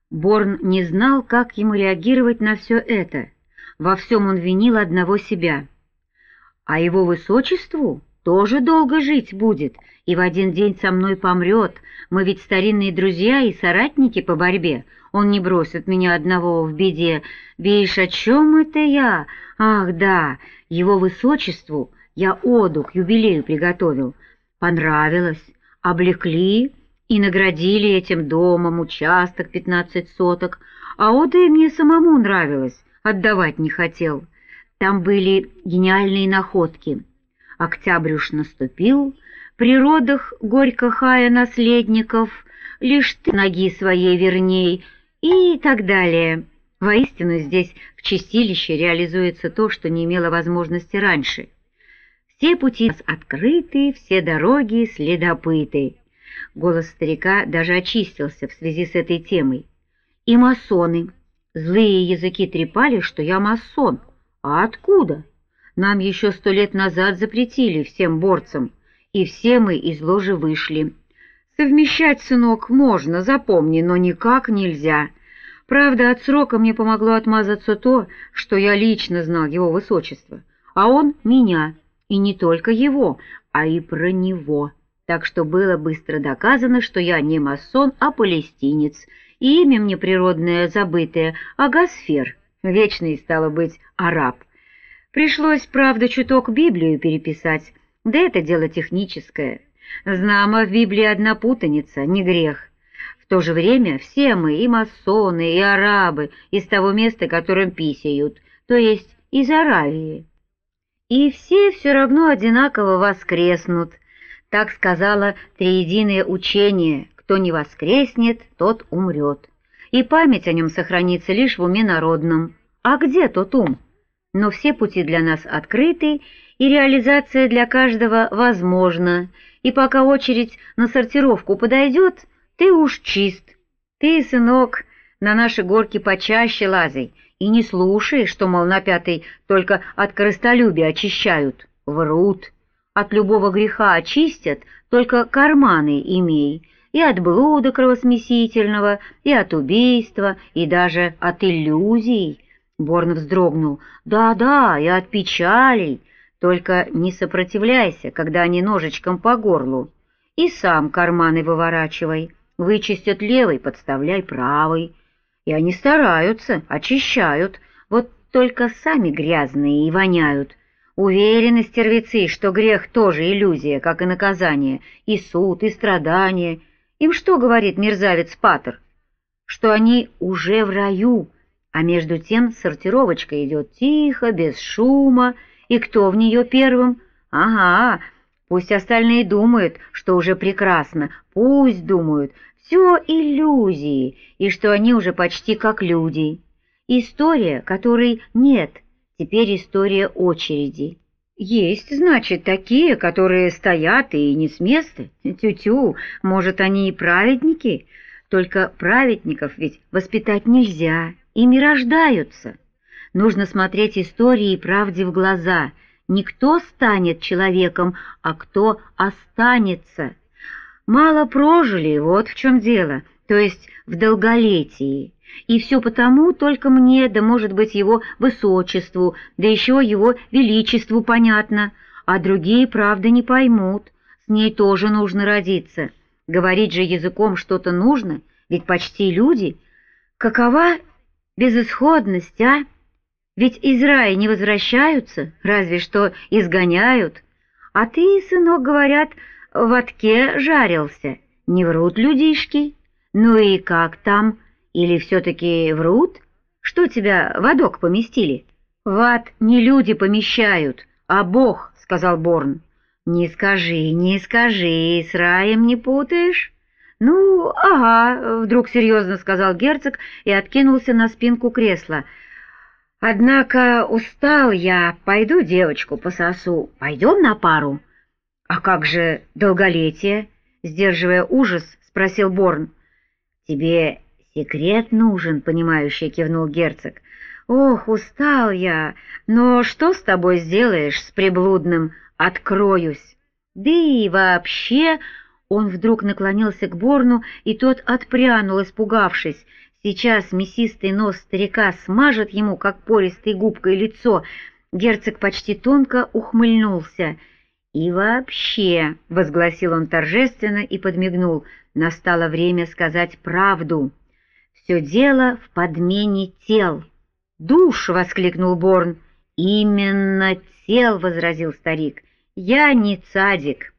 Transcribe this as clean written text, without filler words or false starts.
Борн не знал, как ему реагировать на все это. Во всем он винил одного себя. А его высочеству тоже долго жить будет, и в один день со мной помрет. Мы ведь старинные друзья и соратники по борьбе. Он не бросит меня одного в беде. Бишь, о чем это я? Ах, да, его высочеству я оду к юбилею приготовил. Понравилось, облекли и наградили этим домом, участок 15 соток, а ода и мне самому нравилось, отдавать не хотел. Там были гениальные находки. Октябрь уж наступил, при родах горько хая наследников, лишь ты ноги своей верней, и так далее. Воистину здесь в чистилище реализуется то, что не имело возможности раньше. Все пути открыты, все дороги следопыты. Голос старика даже очистился в связи с этой темой. И масоны. Злые языки трепали, что я масон. А откуда? Нам еще 100 лет назад запретили всем борцам, и все мы из ложи вышли. Совмещать, сынок, можно, запомни, но никак нельзя. Правда, от срока мне помогло отмазаться то, что я лично знал его высочество, а он меня, и не только его, а и про него. Так что было быстро доказано, что я не масон, а палестинец, и имя мне природное забытое — Агасфер, вечный, стало быть, араб. Пришлось, правда, чуток Библию переписать, да это дело техническое. Знамо, в Библии одна путаница, не грех. В то же время все мы, и масоны, и арабы, из того места, которым писают, то есть из Аравии. И все равно одинаково воскреснут. Так сказала триединое учение: кто не воскреснет, тот умрет. И память о нем сохранится лишь в уме народном. А где тот ум? Но все пути для нас открыты, и реализация для каждого возможна. И пока очередь на сортировку подойдет, ты уж чист. Ты, сынок, на наши горки почаще лазай, и не слушай, что, мол, на пятой только от корыстолюбия очищают. Врут. От любого греха очистят, только карманы имей. И от блуда кровосмесительного, и от убийства, и даже от иллюзий. Борн вздрогнул. Да-да, и от печалей. Только не сопротивляйся, когда они ножичком по горлу. И сам карманы выворачивай. Вычистят левый, подставляй правый. И они стараются, очищают, вот только сами грязные и воняют. Уверены стервецы, что грех тоже иллюзия, как и наказание, и суд, и страдания. Им что говорит мерзавец Патер? Что они уже в раю, а между тем сортировочка идет тихо, без шума, и кто в нее первым? Ага, пусть остальные думают, что уже прекрасно, пусть думают, все иллюзии, и что они уже почти как люди. История, которой нет, теперь история очереди. Есть, значит, такие, которые стоят и не с места. Тю-тю, может, они и праведники? Только праведников ведь воспитать нельзя, ими рождаются. Нужно смотреть истории и правде в глаза. Не кто станет человеком, а кто останется. Мало прожили, вот в чем дело, то есть в долголетии. И все потому только мне, да, может быть, его высочеству, да еще его величеству понятно, а другие, правда, не поймут. С ней тоже нужно родиться. Говорить же языком что-то нужно, ведь почти люди. Какова безысходность, а? Ведь из рая не возвращаются, разве что изгоняют. А ты, сынок, говорят, в адке жарился. Не врут людишки? Ну и как там? Или все-таки врут? Что тебя в адок поместили? В ад не люди помещают, а Бог, — сказал Борн. Не скажи, с раем не путаешь? Ну, ага, — вдруг серьезно сказал герцог и откинулся на спинку кресла. Однако устал я, пойду девочку пососу. Пойдем на пару? А как же долголетие? Сдерживая ужас, спросил Борн. Тебе секрет нужен, понимающе кивнул герцог. Ох, устал я, но что с тобой сделаешь с приблудным? Откроюсь. Да и вообще... Он вдруг наклонился к Борну, и тот отпрянул, испугавшись. Сейчас мясистый нос старика смажет ему, как пористой губкой, лицо. Герцог почти тонко ухмыльнулся. «И вообще», — возгласил он торжественно и подмигнул, — «настало время сказать правду. Все дело в подмене тел». «Душ!» — воскликнул Борн. «Именно тел!» — возразил старик. «Я не цадик».